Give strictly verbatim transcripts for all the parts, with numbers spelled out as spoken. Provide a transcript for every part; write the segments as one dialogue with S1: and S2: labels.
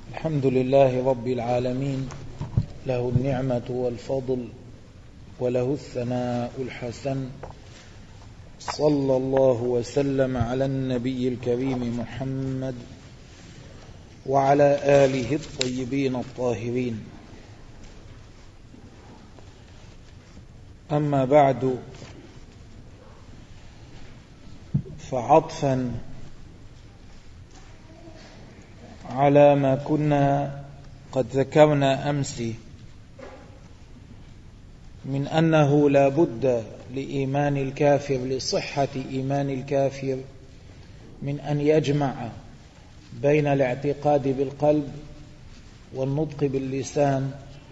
S1: الحمد لله رب العالمين، له النعمة والفضل وله الثناء الحسن. صلى الله وسلم على النبي الكريم محمد وعلى آله الطيبين الطاهرين. أما بعد، فعطفا على ما كنا قد ذكرنا أمس من أنه لا بد لإيمان الكافر لصحة إيمان الكافر من أن يجمع بين الاعتقاد بالقلب والنطق باللسان،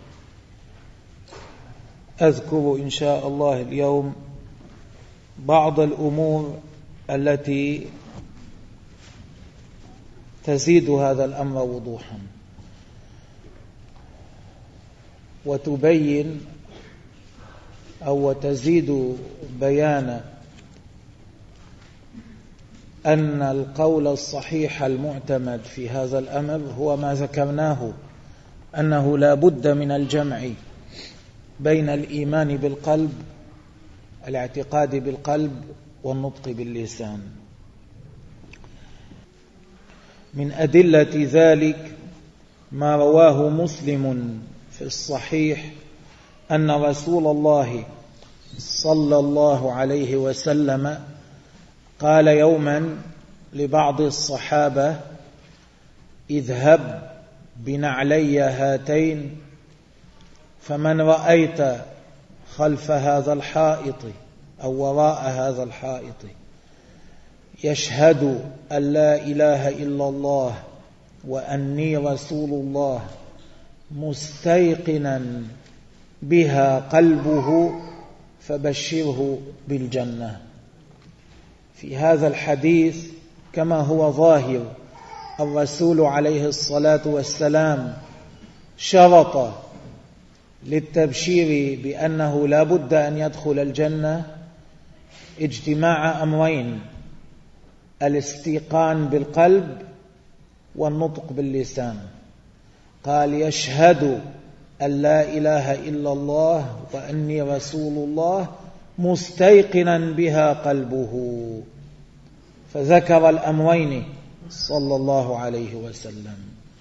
S1: أذكر إن شاء الله اليوم بعض الأمور التي تزيد هذا الأمر وضوحا وتبين أو تزيد بيانا أن القول الصحيح المعتمد في هذا الأمر هو ما ذكرناه، أنه لا بد من الجمع بين الإيمان بالقلب، الاعتقاد بالقلب، والنطق باللسان. من أدلة ذلك ما رواه مسلم في الصحيح أن رسول الله صلى الله عليه وسلم قال يوما لبعض الصحابة: اذهب بنعلي هاتين، فمن رأيت خلف هذا الحائط أو وراء هذا الحائط يشهد أن لا إله إلا الله وأني رسول الله مستيقنا بها قلبه فبشره بالجنة. في هذا الحديث كما هو ظاهر الرسول عليه الصلاة والسلام شرط للتبشير بأنه لا بد أن يدخل الجنة اجتماع أمرين: الاستيقان بالقلب والنطق باللسان. قال: يشهد أن لا إله إلا الله وأني رسول الله مستيقنا بها قلبه، فذكر الأمرين صلى الله عليه وسلم.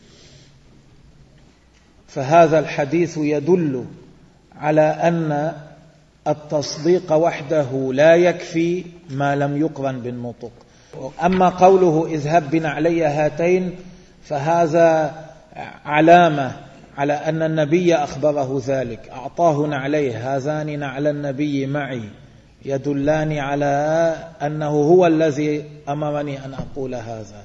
S1: فهذا الحديث يدل على أن التصديق وحده لا يكفي ما لم يقرن بالنطق. أما قوله اذهب بنعلي هاتين فهذا علامة على أن النبي أخبره ذلك، أعطاه نعليه، هذان نعل النبي معي، يدلان على أنه هو الذي أمرني أن أقول هذا.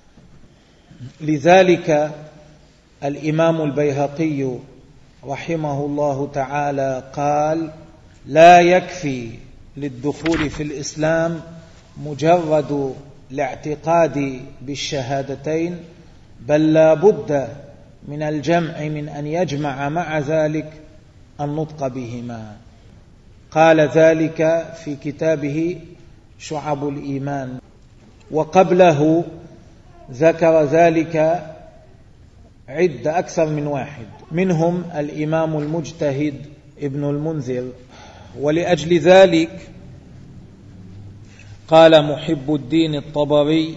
S1: لذلك الإمام البيهقي رحمه الله تعالى قال: لا يكفي للدخول في الإسلام مجرد الاعتقاد بالشهادتين، بل لا بد من الجمع، من أن يجمع مع ذلك النطق بهما. قال ذلك في كتابه شعب الإيمان، وقبله ذكر ذلك عدة أكثر من واحد، منهم الإمام المجتهد ابن المنذر. ولأجل ذلك قال محب الدين الطبري: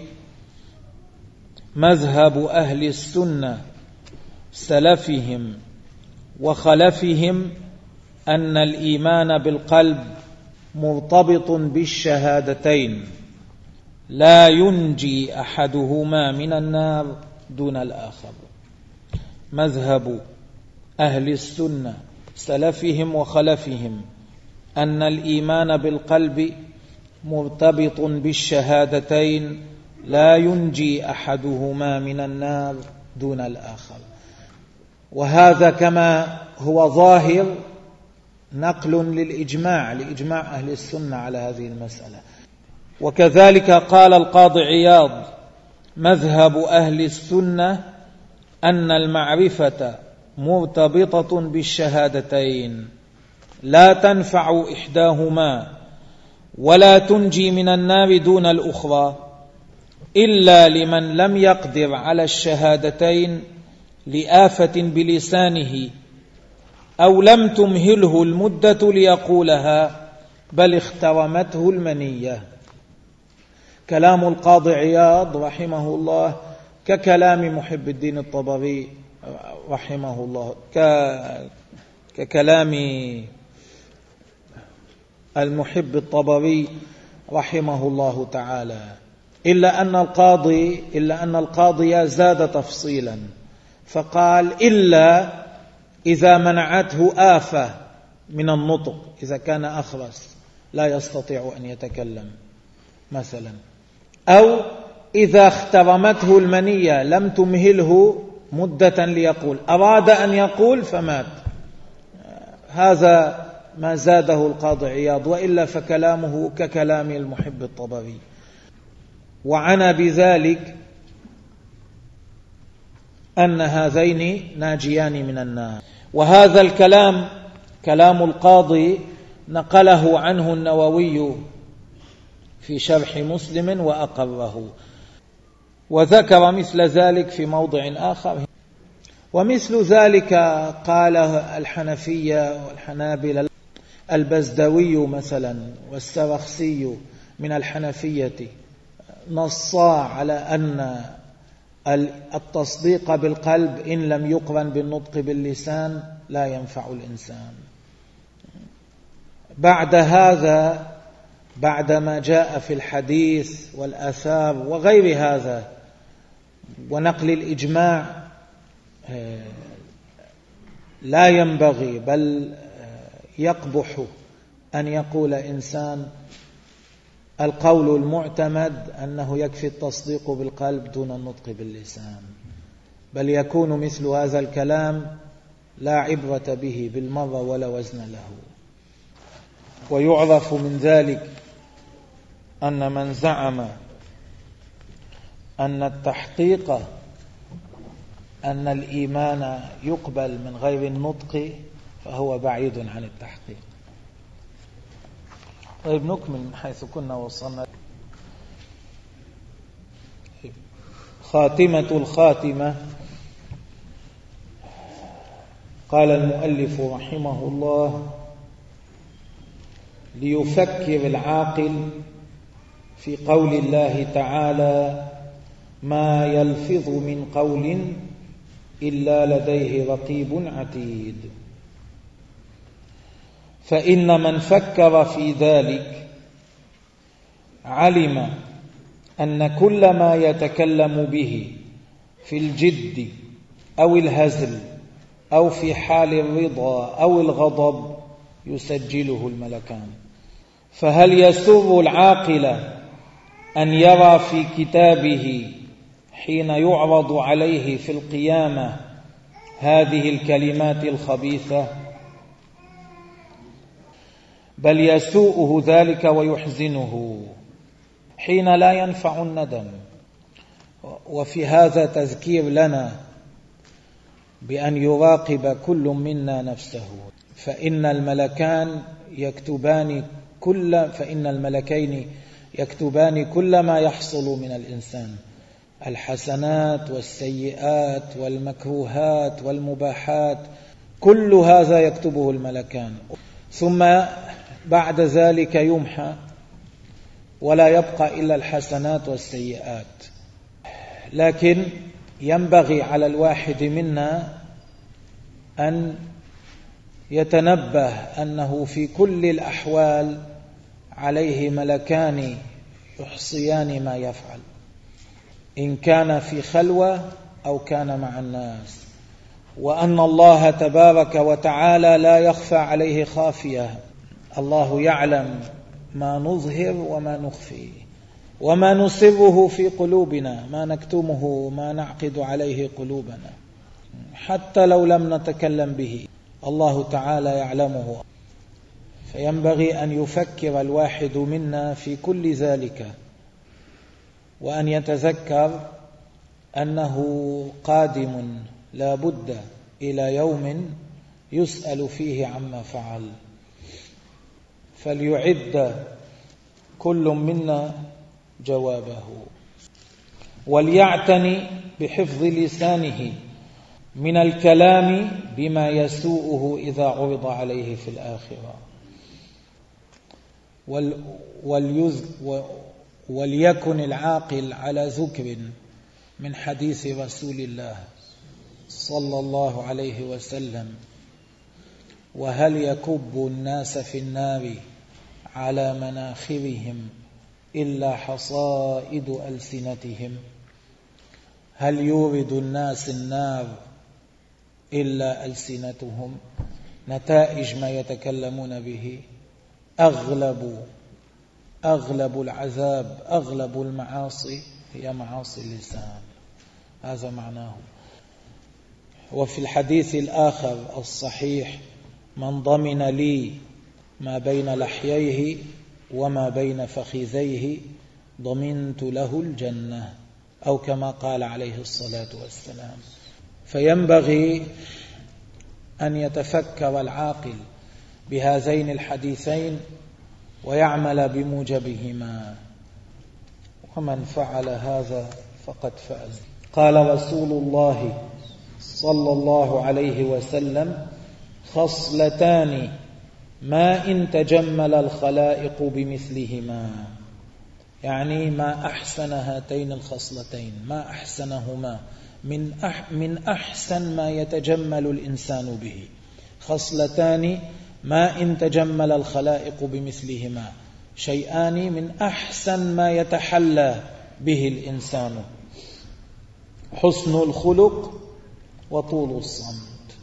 S1: مذهب أهل السنة سلفهم وخلفهم أن الإيمان بالقلب مرتبط بالشهادتين، لا ينجي أحدهما من النار دون الآخر. مذهب أهل السنة سلفهم وخلفهم أن الإيمان بالقلب مرتبط بالشهادتين، لا ينجي أحدهما من النار دون الآخر. وهذا كما هو ظاهر نقل للإجماع، لإجماع أهل السنة على هذه المسألة. وكذلك قال القاضي عياض: مذهب أهل السنة أن المعرفة مرتبطة بالشهادتين، لا تنفع إحداهما ولا تنجي من النار دون الأخرى، إلا لمن لم يقدر على الشهادتين لآفة بلسانه أو لم تمهله المدة ليقولها بل اخترمته المنية. كلام القاضي عياض رحمه الله ككلام محب الدين الطبري رحمه الله، ككلام المحب الطبري رحمه الله تعالى، إلا أن القاضي إلا أن القاضي زاد تفصيلا فقال: إلا إذا منعته آفة من النطق، إذا كان أخرس لا يستطيع أن يتكلم مثلا، أو إذا اخترمته المنية لم تمهله مدة ليقول، أراد أن يقول فمات. هذا ما زاده القاضي عياض، وإلا فكلامه ككلام المحب الطبري. وعنى بذلك أن هذين ناجيان من النار. وهذا الكلام كلام القاضي نقله عنه النووي في شرح مسلم وأقره، وذكر مثل ذلك في موضع آخر. ومثل ذلك قال الحنفية والحنابلة، البزدوي مثلا والسرخسي من الحنفية نصا على أن التصديق بالقلب إن لم يقرن بالنطق باللسان لا ينفع الإنسان. بعد هذا، بعدما جاء في الحديث والآثار وغير هذا ونقل الإجماع، لا ينبغي بل يقبح أن يقول إنسان القول المعتمد أنه يكفي التصديق بالقلب دون النطق باللسان، بل يكون مثل هذا الكلام لا عبرة به بالمرة ولا وزن له. ويعرف من ذلك أن من زعم أن التحقيق أن الإيمان يقبل من غير النطق فهو بعيد عن التحقيق. طيب نكمل من حيث كنا وصلنا. خاتمة الخاتمة. قال المؤلف رحمه الله: ليفكر العاقل في قول الله تعالى: ما يلفظ من قول إلا لديه رقيب عتيد. فإن من فكر في ذلك علم أن كل ما يتكلم به في الجد أو الهزل أو في حال الرضا أو الغضب يسجله الملكان. فهل يسر العاقل أن يرى في كتابه حين يعرض عليه في القيامة هذه الكلمات الخبيثة؟ بل يسوءه ذلك ويحزنه حين لا ينفع الندم. وفي هذا تذكير لنا بأن يراقب كل منا نفسه، فإن الملكان يكتبان كل فإن الملكين يكتبان كل ما يحصل من الإنسان، الحسنات والسيئات والمكروهات والمباحات، كل هذا يكتبه الملكان، ثم بعد ذلك يمحى ولا يبقى إلا الحسنات والسيئات. لكن ينبغي على الواحد منا أن يتنبه أنه في كل الأحوال عليه ملكان يحصيان ما يفعل، إن كان في خلوة أو كان مع الناس، وأن الله تبارك وتعالى لا يخفى عليه خافية. الله يعلم ما نظهر وما نخفي وما نسره في قلوبنا، ما نكتمه ما نعقد عليه قلوبنا، حتى لو لم نتكلم به الله تعالى يعلمه. فينبغي أن يفكر الواحد منا في كل ذلك، وأن يتذكر أنه قادم لا بد إلى يوم يسأل فيه عما فعل. فليعد كل منا جوابه، وليعتني بحفظ لسانه من الكلام بما يسوءه إذا عرض عليه في الآخرة. وليكن العاقل على ذكر من حديث رسول الله صلى الله عليه وسلم: وهل يكب الناس في النار على مناخرهم إلا حصائد ألسنتهم؟ هل يورد الناس النار إلا ألسنتهم؟ نتائج ما يتكلمون به أغلب أغلب العذاب، أغلب المعاصي هي معاصي اللسان. هذا معناه. وفي الحديث الآخر الصحيح: من ضمن لي ما بين لحييه وما بين فخذيه ضمنت له الجنة، أو كما قال عليه الصلاة والسلام. فينبغي أن يتفكر العاقل بهذين الحديثين ويعمل بموجبهما، ومن فعل هذا فقد فاز. قال رسول الله صلى الله عليه وسلم: خصلتان ما إن تجمل الخلائق بمثلهما، يعني ما أحسن هاتين الخصلتين، ما أحسنهما، من أح من أحسن ما يتجمل الإنسان به. خصلتان ما إن تجمل الخلائق بمثلهما، شيئان من أحسن ما يتحلى به الإنسان: حسن الخلق وطول الصمت.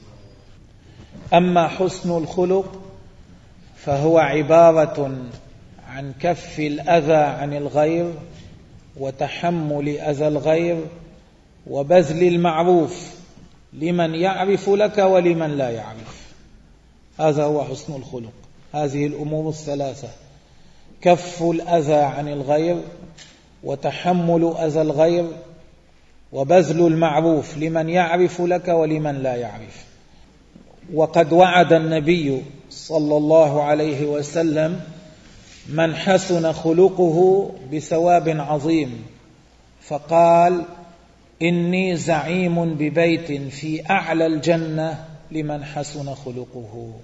S1: أما حسن الخلق فهو عبارة عن كف الأذى عن الغير وتحمل أذى الغير وبذل المعروف لمن يعرف لك ولمن لا يعرف. هذا هو حسن الخلق. هذه الأمور الثلاثة: كف الأذى عن الغير، وتحمل أذى الغير، وبذل المعروف لمن يعرف لك ولمن لا يعرف. وقد وعد النبي صلى الله عليه وسلم من حسن خلقه بثواب عظيم، فقال: إني زعيم ببيت في أعلى الجنة لمن حسن خلقه.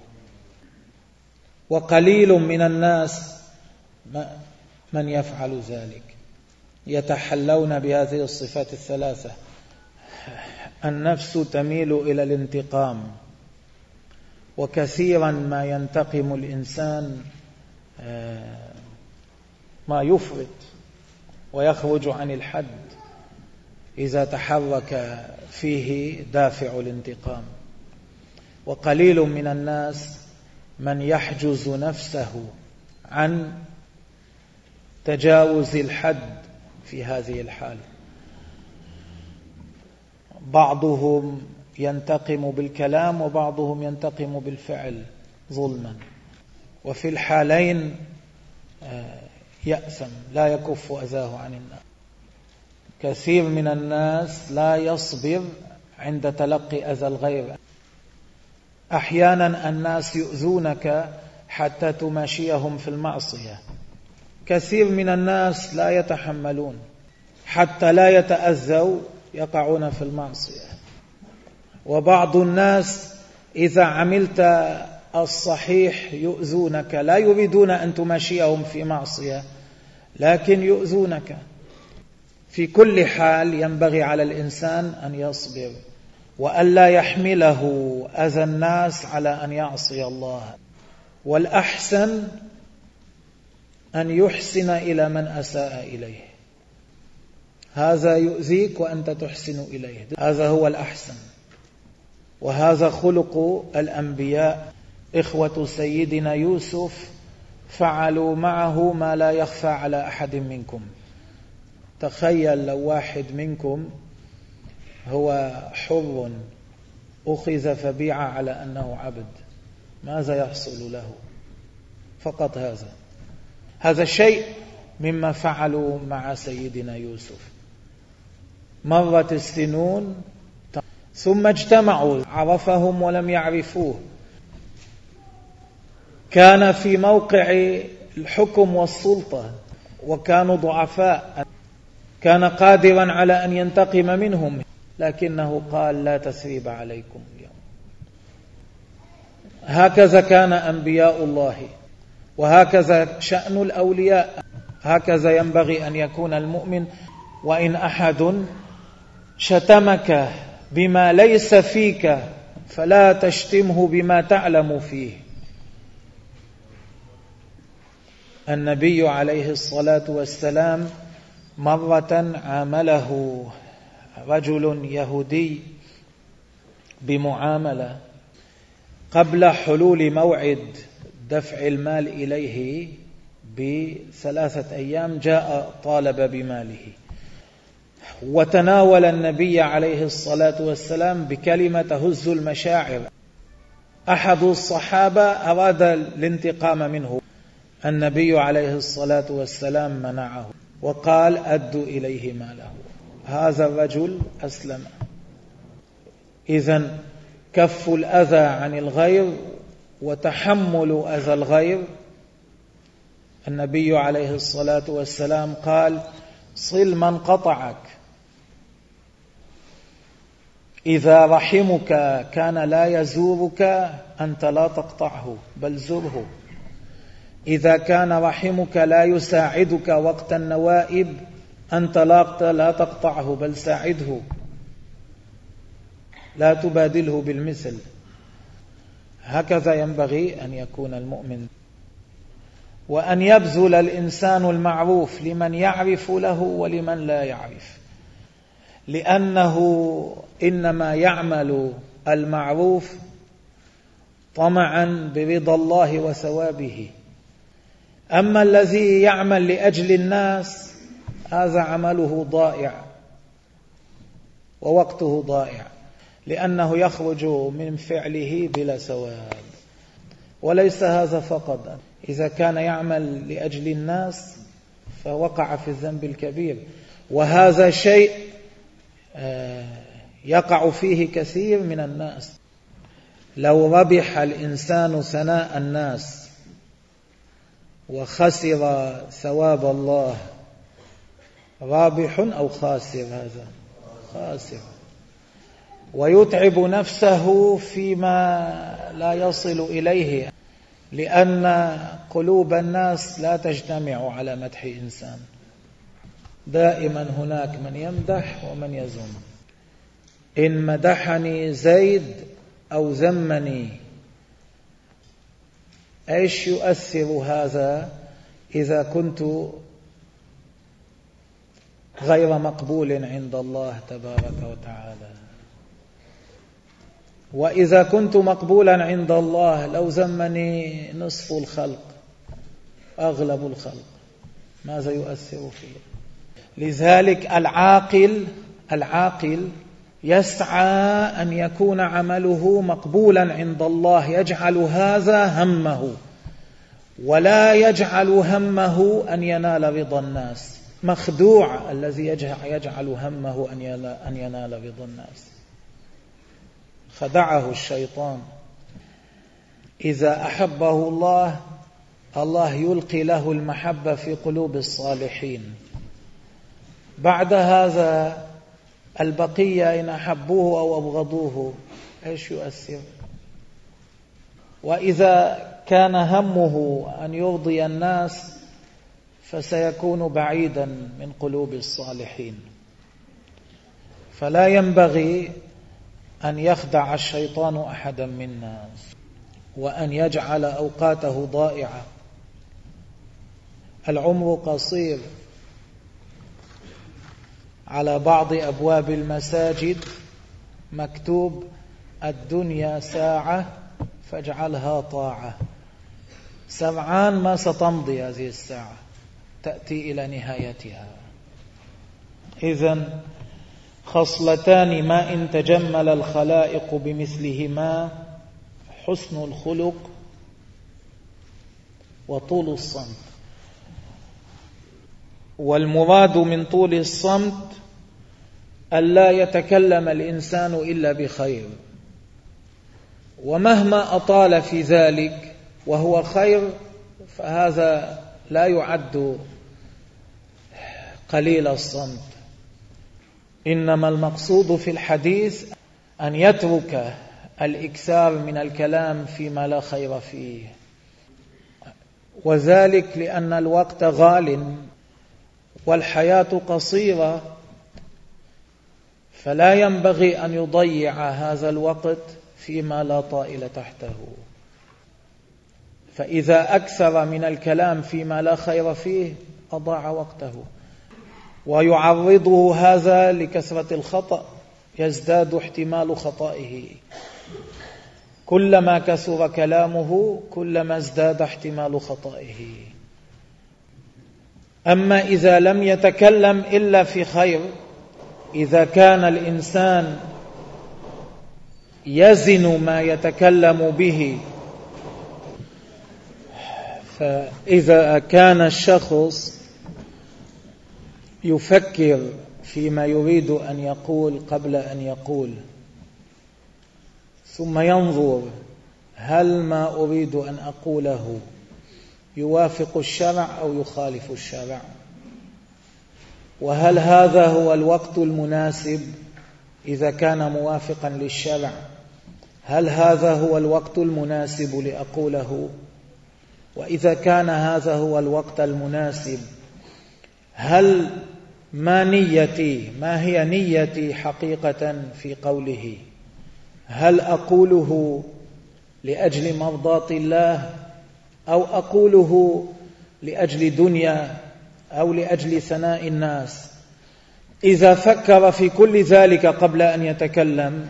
S1: وقليل من الناس من يفعل ذلك، يتحلون بهذه الصفات الثلاثة. النفس تميل إلى الانتقام، وكثيرا ما ينتقم الإنسان ما يفرط ويخرج عن الحد إذا تحرك فيه دافع الانتقام. وقليل من الناس من يحجز نفسه عن تجاوز الحد في هذه الحالة. بعضهم ينتقم بالكلام وبعضهم ينتقم بالفعل ظلما، وفي الحالين يأثم لا يكف أذاه عن الناس. كثير من الناس لا يصبر عند تلقي أذى الغير. أحيانا الناس يؤذونك حتى تماشيهم في المعصية. كثير من الناس لا يتحملون حتى لا يتأذوا يقعون في المعصية. وبعض الناس إذا عملت الصحيح يؤذونك، لا يريدون أن تماشيهم في معصية لكن يؤذونك. في كل حال ينبغي على الإنسان أن يصبر وألا يحمله أذى الناس على أن يعصي الله. والأحسن أن يحسن إلى من أساء إليه. هذا يؤذيك وأنت تحسن إليه، هذا هو الأحسن. وهذا خلق الأنبياء. إخوة سيدنا يوسف فعلوا معه ما لا يخفى على أحد منكم. تخيل لو واحد منكم هو حر أخذ فبيع على أنه عبد، ماذا يحصل له؟ فقط هذا هذا الشيء مما فعلوا مع سيدنا يوسف. مرت السنون ثم اجتمعوا، عرفهم ولم يعرفوه. كان في موقع الحكم والسلطة وكانوا ضعفاء، كان قادرا على أن ينتقم منهم، لكنه قال لا تثريب عليكم اليوم. هكذا كان أنبياء الله، وهكذا شأن الأولياء، هكذا ينبغي أن يكون المؤمن. وإن أحد شتمك بما ليس فيك فلا تشتمه بما تعلم فيه. النبي عليه الصلاة والسلام مرة عامله رجل يهودي بمعاملة قبل حلول موعد دفع المال إليه بثلاثة أيام، جاء طالب بماله، وتناول النبي عليه الصلاة والسلام بكلمة تهز المشاعر. أحد الصحابة أراد الانتقام منه، النبي عليه الصلاة والسلام منعه وقال أدوا إليه ماله. هذا الرجل أسلم. إذن كف الأذى عن الغير وتحمل أذى الغير. النبي عليه الصلاة والسلام قال صل من قطعك، إذا رحمك كان لا يزورك أنت لا تقطعه بل زره، إذا كان رحمك لا يساعدك وقت النوائب أنت لا تقطعه بل ساعده، لا تبادله بالمثل. هكذا ينبغي أن يكون المؤمن. وأن يبذل الإنسان المعروف لمن يعرف له ولمن لا يعرف، لأنه إنما يعمل المعروف طمعا برضا الله وثوابه. أما الذي يعمل لأجل الناس هذا عمله ضائع ووقته ضائع، لأنه يخرج من فعله بلا ثواب. وليس هذا فقط، إذا كان يعمل لأجل الناس فوقع في الذنب الكبير، وهذا شيء يقع فيه كثير من الناس. لو ربح الإنسان ثناء الناس وخسر ثواب الله، رابح أو خاسر؟ هذا خاسر. ويتعب نفسه فيما لا يصل إليه، لأن قلوب الناس لا تجتمع على مدح إنسان. دائما هناك من يمدح ومن يذم. إن مدحني زيد أو ذمني، إيش يؤثر هذا إذا كنت غير مقبول عند الله تبارك وتعالى؟ وإذا كنت مقبولا عند الله لو ذمني نصف الخلق أغلب الخلق، ماذا يؤثر فيه؟ لذلك العاقل العاقل يسعى أن يكون عمله مقبولا عند الله، يجعل هذا همه، ولا يجعل همه أن ينال رضا الناس. مخدوع الذي يجعل همه أن ينال رضا الناس، خدعه الشيطان. إذا أحبه الله، الله يلقي له المحبة في قلوب الصالحين. بعد هذا البقية إن أحبوه أو أبغضوه إيش يؤثر؟ وإذا كان همه أن يرضي الناس فسيكون بعيدا من قلوب الصالحين. فلا ينبغي أن يخدع الشيطان أحدا منا، وأن يجعل أوقاته ضائعة. العمر قصير. على بعض أبواب المساجد مكتوب الدنيا ساعة فاجعلها طاعة. سمعان ما ستمضي هذه الساعة، تأتي إلى نهايتها. إذن خصلتان ما إن تجمل الخلائق بمثلهما: حسن الخلق وطول الصمت. والمراد من طول الصمت ألا يتكلم الإنسان إلا بخير، ومهما أطال في ذلك وهو خير فهذا لا يعد قليل الصمت. إنما المقصود في الحديث أن يترك الإكثار من الكلام فيما لا خير فيه، وذلك لأن الوقت غال والحياة قصيرة، فلا ينبغي أن يضيع هذا الوقت فيما لا طائل تحته. فإذا أكثر من الكلام فيما لا خير فيه أضاع وقته، ويعرضه هذا لكثرة الخطأ، يزداد احتمال خطئه. كلما كثر كلامه كلما ازداد احتمال خطئه. أما إذا لم يتكلم إلا في خير، إذا كان الإنسان يزن ما يتكلم به، فإذا كان الشخص يفكر فيما يريد أن يقول قبل أن يقول، ثم ينظر هل ما أريد أن أقوله يوافق الشرع أو يخالف الشرع، وهل هذا هو الوقت المناسب إذا كان موافقا للشرع، هل هذا هو الوقت المناسب لأقوله، وإذا كان هذا هو الوقت المناسب هل ما نيتي ما هي نيتي حقيقة في قوله، هل أقوله لأجل مرضاة الله أو أقوله لأجل دنيا أو لأجل ثناء الناس. إذا فكر في كل ذلك قبل أن يتكلم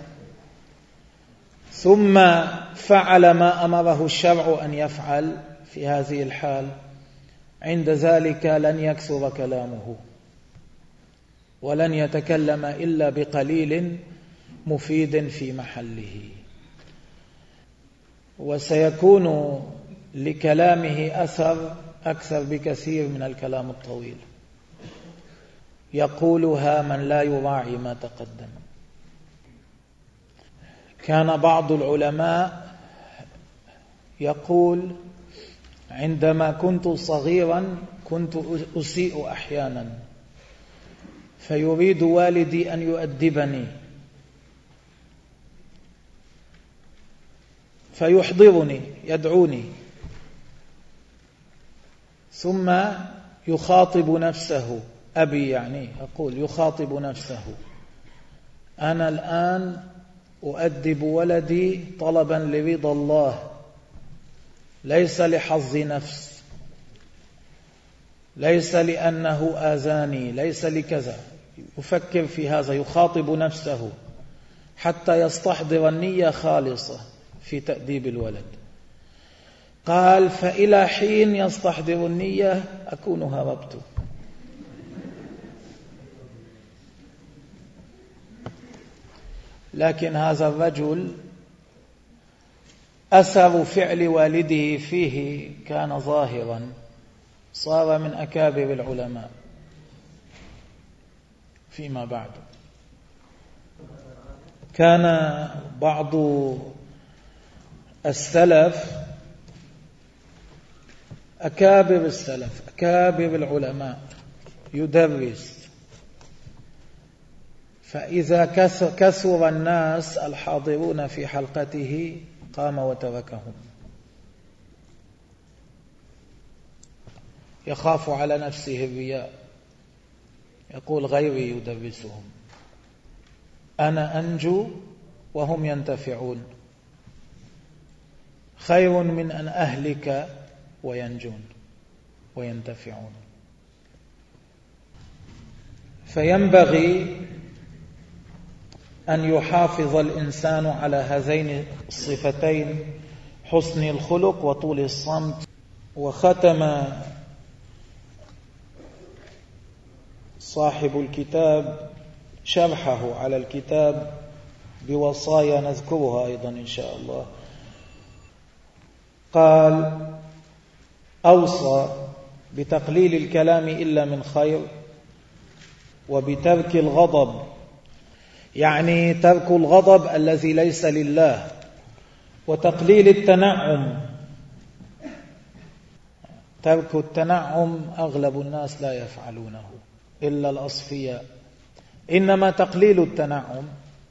S1: ثم فعل ما أمره الشرع أن يفعل في هذه الحال، عند ذلك لن يكثر كلامه ولن يتكلم إلا بقليل مفيد في محله، وسيكون لكلامه أثر أكثر بكثير من الكلام الطويل يقولها من لا يراعي ما تقدم. كان بعض العلماء يقول: عندما كنت صغيرا كنت أسيء أحيانا، فيريد والدي أن يؤدبني فيحضرني يدعوني، ثم يخاطب نفسه، أبي يعني أقول يخاطب نفسه: أنا الآن أؤدب ولدي طلبا لرضا الله، ليس لحظ نفس، ليس لأنه آذاني، ليس لكذا. يفكر في هذا، يخاطب نفسه حتى يستحضر النية خالصة في تأديب الولد. قال: فإلى حين يستحضر النية أكون هربت. لكن هذا الرجل أثر فعل والده فيه كان ظاهرا، صار من أكابر العلماء فيما بعد. كان بعض السلف، أكابر السلف أكابر العلماء، يدرس، فإذا كثر الناس الحاضرون في حلقته قام وتركهم، يخاف على نفسه الرياء، يقول: غيري يدرسهم، أنا أنجو وهم ينتفعون، خير من أن أهلك وينجون وينتفعون. فينبغي أن يحافظ الإنسان على هذين الصفتين، حسن الخلق وطول الصمت. وختم صاحب الكتاب شرحه على الكتاب بوصايا نذكرها أيضا إن شاء الله. قال: أوصى بتقليل الكلام إلا من خير، وبترك الغضب، يعني ترك الغضب الذي ليس لله، وتقليل التنعم. ترك التنعم أغلب الناس لا يفعلونه إلا الأصفياء، إنما تقليل التنعم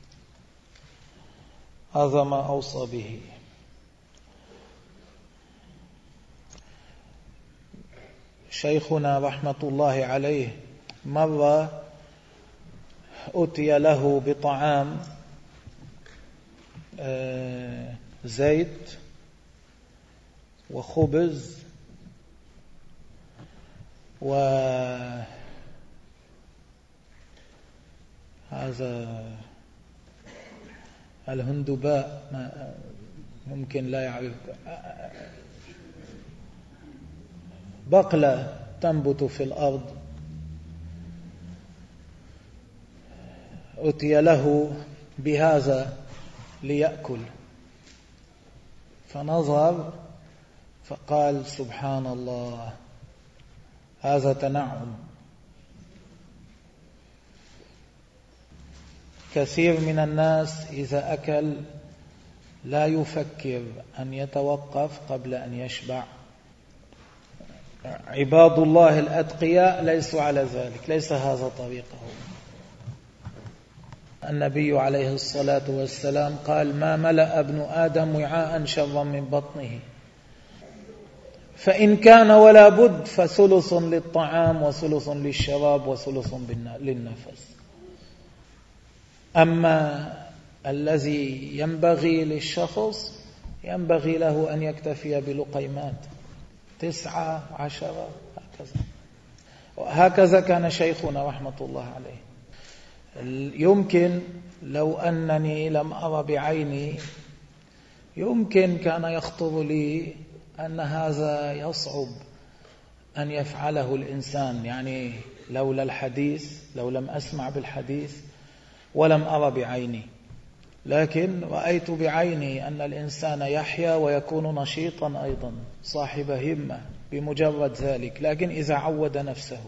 S1: هذا ما أوصى به. شيخنا رحمة الله عليه مرة أتي له بطعام زيت وخبز وهذا الهندباء ممكن لا يعرف، بقلة تنبت في الأرض، أتي له بهذا ليأكل، فنظر فقال سبحان الله هذا تنعم. كثير من الناس إذا أكل لا يفكر أن يتوقف قبل أن يشبع. عباد الله الأتقياء ليسوا على ذلك، ليس هذا طريقهم. النبي عليه الصلاة والسلام قال ما ملأ ابن آدم وعاء شرا من بطنه، فإن كان ولا بد فثلث للطعام وثلث للشراب وثلث للنفس. أما الذي ينبغي للشخص ينبغي له أن يكتفي بلقيمات تسعة عشرة هكذا. وهكذا كان شيخنا رحمة الله عليه. يمكن لو أنني لم أرى بعيني يمكن كان يخطر لي أن هذا يصعب أن يفعله الإنسان، يعني لولا الحديث، لو لم أسمع بالحديث ولم أرى بعيني، لكن رأيت بعيني أن الإنسان يحيا ويكون نشيطا أيضا صاحب همة بمجرد ذلك، لكن إذا عود نفسه.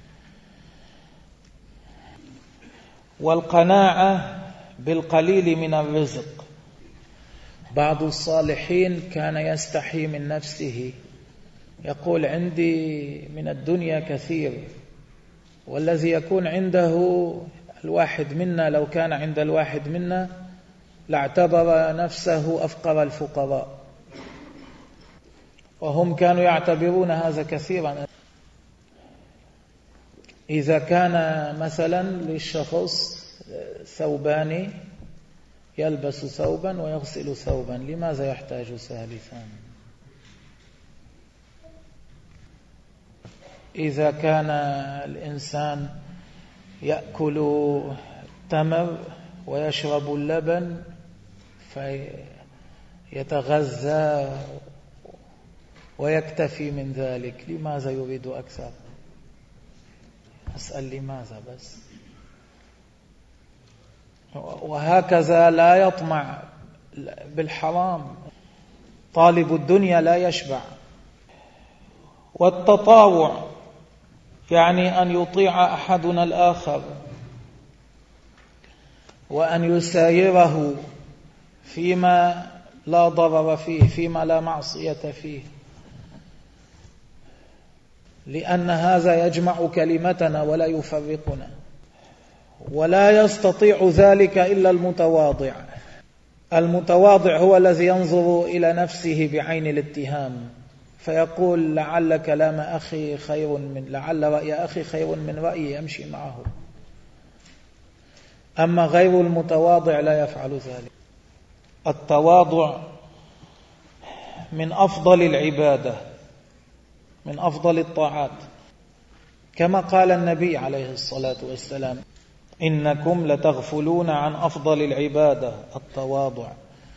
S1: والقناعة بالقليل من الرزق. بعض الصالحين كان يستحي من نفسه، يقول عندي من الدنيا كثير، والذي يكون عنده الواحد منا لو كان عند الواحد منا لاعتبر نفسه أفقر الفقراء، وهم كانوا يعتبرون هذا كثيرا. إذا كان مثلا للشخص ثوبان يلبس ثوبا ويغسل ثوبا، لماذا يحتاج ثالثا؟ إذا كان الإنسان يأكل تمر ويشرب اللبن فيتغذى ويكتفي من ذلك، لماذا يريد أكثر؟ أسأل لماذا بس. وهكذا لا يطمع بالحرام. طالب الدنيا لا يشبع. والتطاوع يعني أن يطيع أحدنا الآخر وأن يسايره فيما لا ضرر فيه، فيما لا معصية فيه، لأن هذا يجمع كلمتنا ولا يفرقنا. ولا يستطيع ذلك إلا المتواضع. المتواضع هو الذي ينظر إلى نفسه بعين الاتهام فيقول لعل كلام أخي خير من لعل رأي أخي خير من رأيي، يمشي معه. أما غير المتواضع لا يفعل ذلك. التواضع من أفضل العبادة، من أفضل الطاعات، كما قال النبي عليه الصلاة والسلام إنكم لتغفلون عن أفضل العبادة التواضع.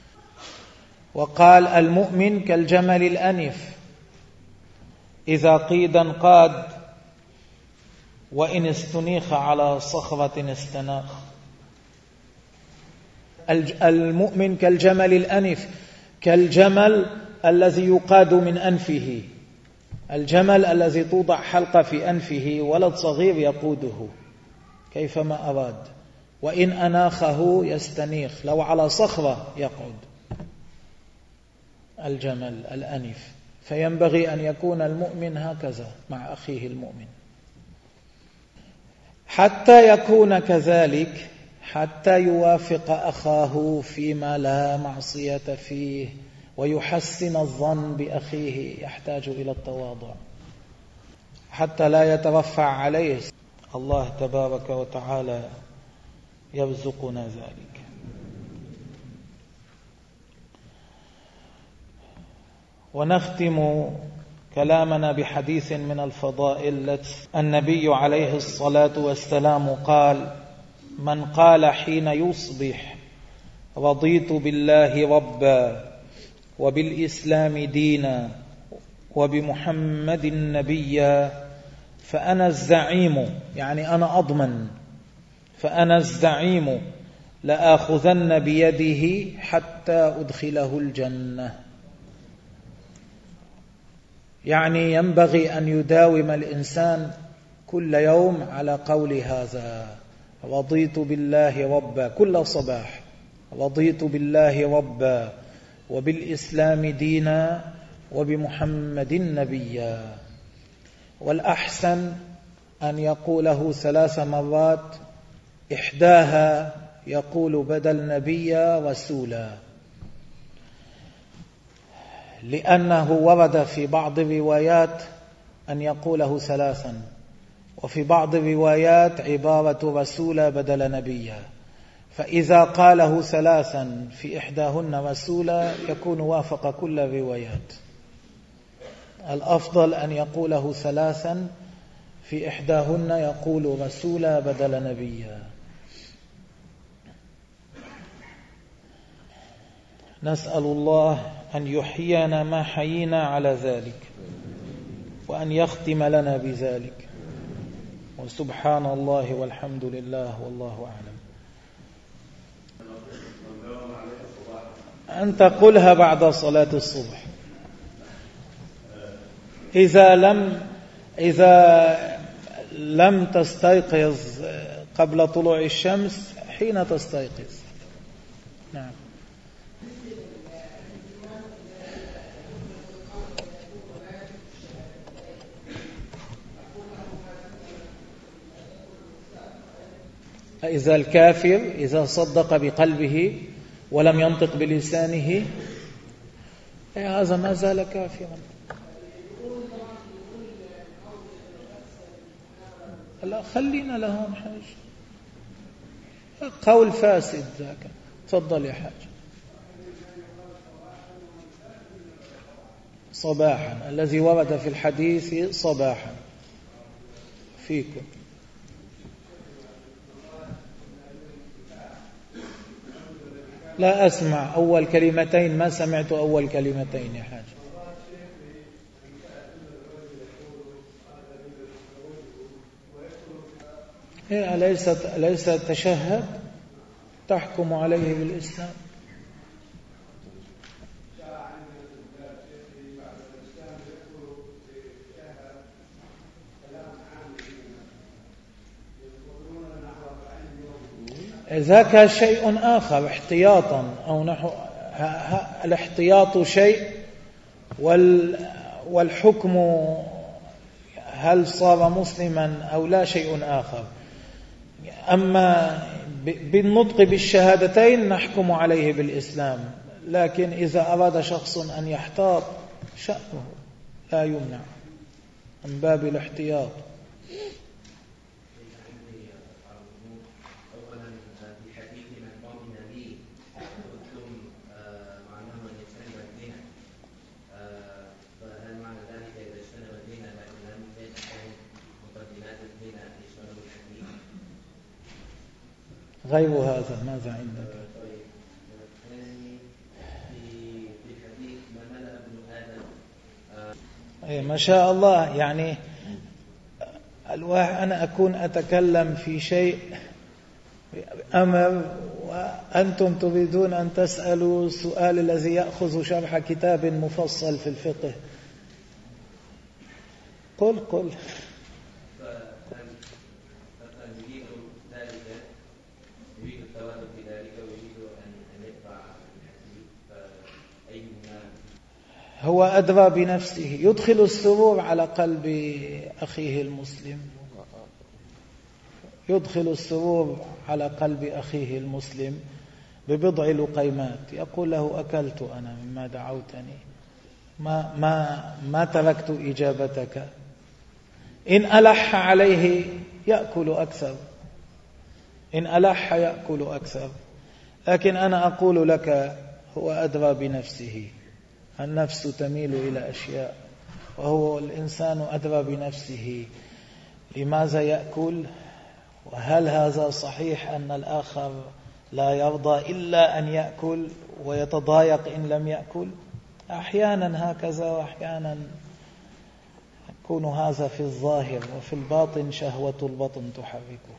S1: وقال المؤمن كالجمل الأنف إذا قيد انقاد وإن استنيخ على صخرة استناخ. المؤمن كالجمل الأنف، كالجمل الذي يقاد من أنفه، الجمل الذي توضع حلقة في أنفه ولد صغير يقوده كيفما أراد، وإن أناخه يستنيخ، لو على صخرة يقعد. الجمل الأنف. فينبغي أن يكون المؤمن هكذا مع أخيه المؤمن. حتى يكون كذلك، حتى يوافق أخاه فيما لا معصية فيه ويحسن الظن بأخيه، يحتاج إلى التواضع حتى لا يترفع عليه. الله تبارك وتعالى يرزقنا ذلك. ونختم كلامنا بحديث من الفضائل. النبي عليه الصلاة والسلام قال: من قال حين يصبح رضيت بالله ربا وبالإسلام دينا وبمحمد نبيا فأنا الزعيم، يعني أنا أضمن، فأنا الزعيم لآخذن بيده حتى أدخله الجنة. يعني ينبغي أن يداوم الإنسان كل يوم على قول هذا: رضيت بالله ربا، كل صباح: رضيت بالله ربا وبالإسلام دينا وبمحمد نبيا. والأحسن أن يقوله ثلاث مرات، إحداها يقول بدل نبيا رسولا، لأنه ورد في بعض الروايات أن يقوله ثلاثا، وفي بعض الروايات عبارة رسولا بدل نبيا، فإذا قاله ثلاثا في إحداهن رسولا يكون وافق كل الروايات. الأفضل أن يقوله ثلاثا في إحداهن يقول رسولا بدل نبيا. نسأل الله أن يحيينا ما حيينا على ذلك، وأن يختم لنا بذلك. وسبحان الله والحمد لله والله أعلم. أن تقولها بعد صلاة الصبح. إذا لم إذا لم تستيقظ قبل طلوع الشمس حين تستيقظ. نعم. إذا الكافر إذا صدق بقلبه ولم ينطق بلسانه هذا ما زال كافرا. لا، خلينا لهم حاجة، قول فاسد ذاك. تفضل يا حاج. صباحا، الذي ورد في الحديث صباحا فيكم. لا أسمع أول كلمتين، ما سمعت أول كلمتين يا حاج. هي أليست أليست تشهد تحكم عليه بالإسلام؟ ذاك شيء آخر احتياطا أو نحو. الاحتياط شيء والحكم هل صار مسلما أو لا شيء آخر. أما بالنطق بالشهادتين نحكم عليه بالإسلام، لكن إذا أراد شخص أن يحتاط شأنه لا يمنع من باب الاحتياط. غير هذا ماذا عندك؟ إيه ما شاء الله. يعني الواحد أنا أكون أتكلم في شيء أمر وأنتم تريدون أن تسألوا السؤال الذي يأخذ شرح كتاب مفصل في الفقه. قل قل هو أدرى بنفسه، يدخل السرور على قلب أخيه المسلم، يدخل السرور على قلب أخيه المسلم ببضع لقيمات، يقول له أكلت أنا مما دعوتني، ما, ما, ما تركت إجابتك. إن ألح عليه يأكل أكثر، إن ألح يأكل أكثر. لكن أنا أقول لك هو أدرى بنفسه، النفس تميل إلى أشياء وهو الإنسان أدرى بنفسه. لماذا يأكل؟ وهل هذا صحيح أن الآخر لا يرضى إلا أن يأكل ويتضايق إن لم يأكل؟ أحيانا هكذا وأحيانا يكون هذا في الظاهر، وفي الباطن شهوة البطن تحركه.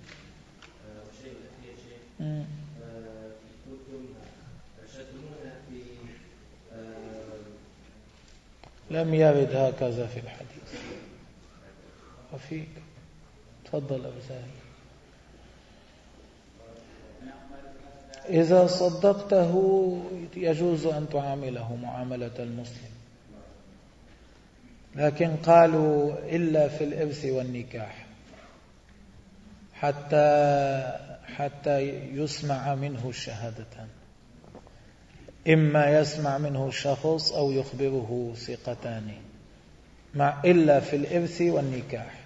S1: لم يرد هكذا في الحديث. وفيك تفضل أبو زاهد. إذا صدقته يجوز أن تعامله معاملة المسلم، لكن قالوا إلا في الإرث والنكاح حتى حتى يسمع منه الشهادتان، إما يسمع منه الشخص أو يخبره ثقتان، مع إلا في الإرث والنكاح.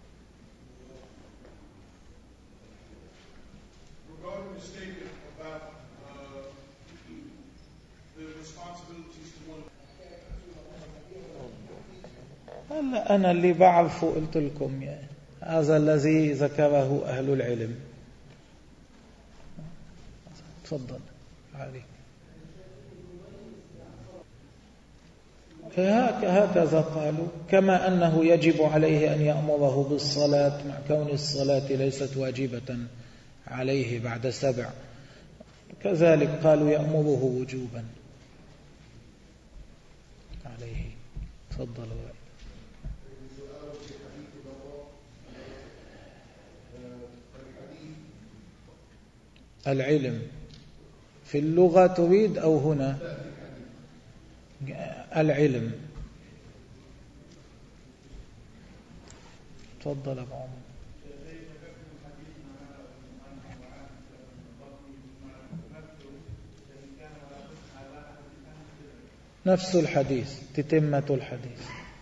S1: هلا أنا اللي بعرفه قلت لكم يعني هذا الذي ذكره أهل العلم. تفضل عليك. هكذا قالوا، كما أنه يجب عليه أن يأمره بالصلاة مع كون الصلاة ليست واجبة عليه بعد سبع، كذلك قالوا يأمره وجوبا عليه. تفضل. العلم في اللغة تريد أو هنا؟ العلم. تفضل أبو عمر. نفس الحديث، تتمة الحديث.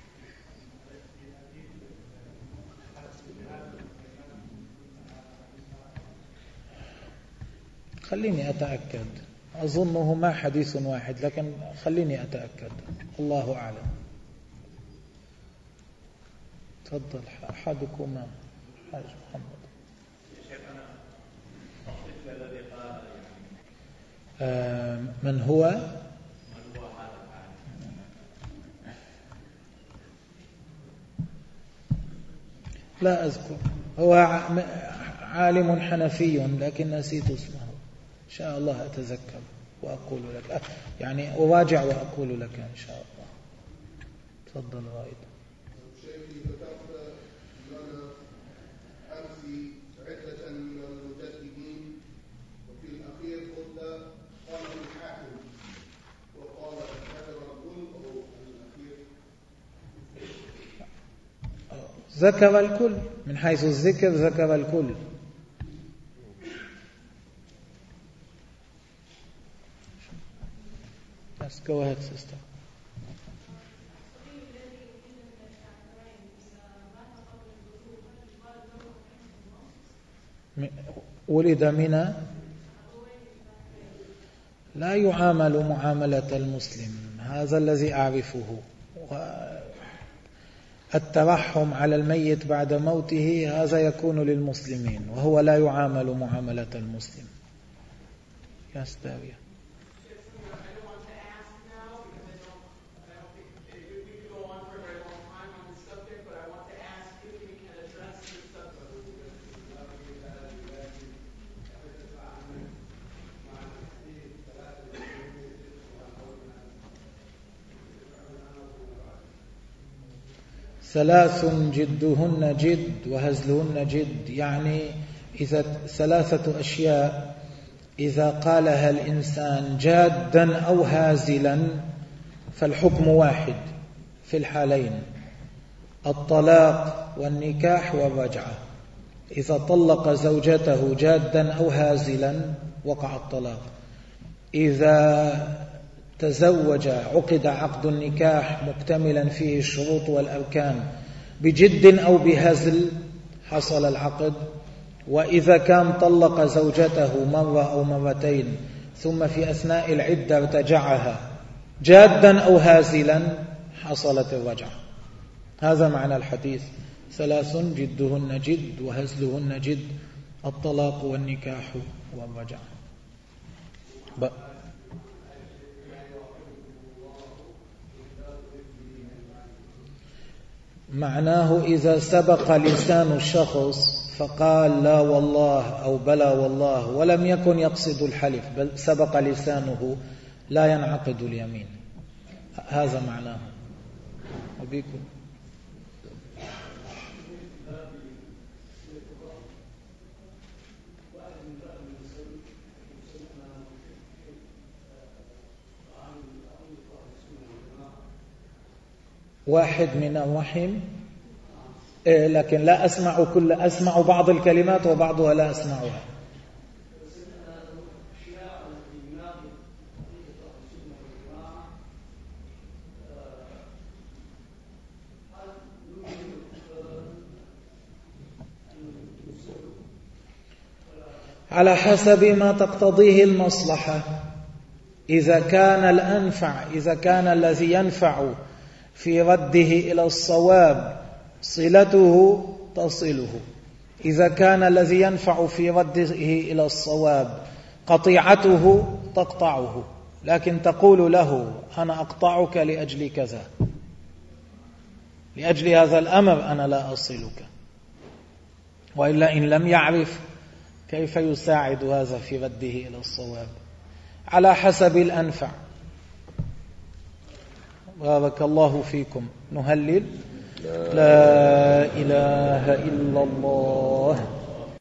S1: خليني أتأكد، أظنه ما حديث واحد، لكن خليني أتأكد، الله أعلم. تفضل أحدكما. حاج محمد. آه من هو؟ لا أذكر، هو عالم حنفي لكن نسيت اسمه، إن شاء الله أتذكر وأقول لك، يعني أراجع وأقول لك إن شاء الله. تفضل رائد.
S2: شيخي ذكرت لنا أمس عدة من المجددين، وفي الأخير قلت قال الحاكم وقال ذكر الكل، أو الأخير
S1: ذكر الكل، من حيث الذكر ذكر الكل. Let's go ahead, sister. ولد من لا يعامل معاملة المسلم، هذا الذي أعرفه. الترحم على الميت بعد موته هذا يكون للمسلمين، وهو لا يعامل معاملة المسلم. يا ستاريا. ثلاث جدهن جد وهزلهن جد، يعني إذا ثلاثة أشياء إذا قالها الإنسان جادا أو هازلا فالحكم واحد في الحالين: الطلاق والنكاح والرجعة. إذا طلق زوجته جادا أو هازلا وقع الطلاق. إذا تزوج عقد عقد النكاح مكتملا فيه الشروط والأركان بجد أو بهزل حصل العقد. وإذا كان طلق زوجته مرة أو مرتين ثم في أثناء العدة ارتجعها جادا أو هازلا حصلت الرجعة. هذا معنى الحديث: ثلاث جدهن جد وهزلهن جد، الطلاق والنكاح والرجعة. معناه إذا سبق لسان الشخص فقال لا والله أو بلى والله ولم يكن يقصد الحلف بل سبق لسانه لا ينعقد اليمين. هذا معناه. وبيكم واحد من الرحم، إيه لكن لا أسمع كل أسمع بعض الكلمات وبعضها لا أسمعها. على حسب ما تقتضيه المصلحة. إذا كان الأنفع إذا كان الذي ينفع في رده إلى الصواب صلته تصله، إذا كان الذي ينفع في رده إلى الصواب قطيعته تقطعه، لكن تقول له أنا أقطعك لأجل كذا، لأجل هذا الأمر أنا لا أصلك. وإلا إن لم يعرف كيف يساعد هذا في رده إلى الصواب؟ على حسب الأنفع. بارك الله فيكم. نهلل. لا إله إلا الله.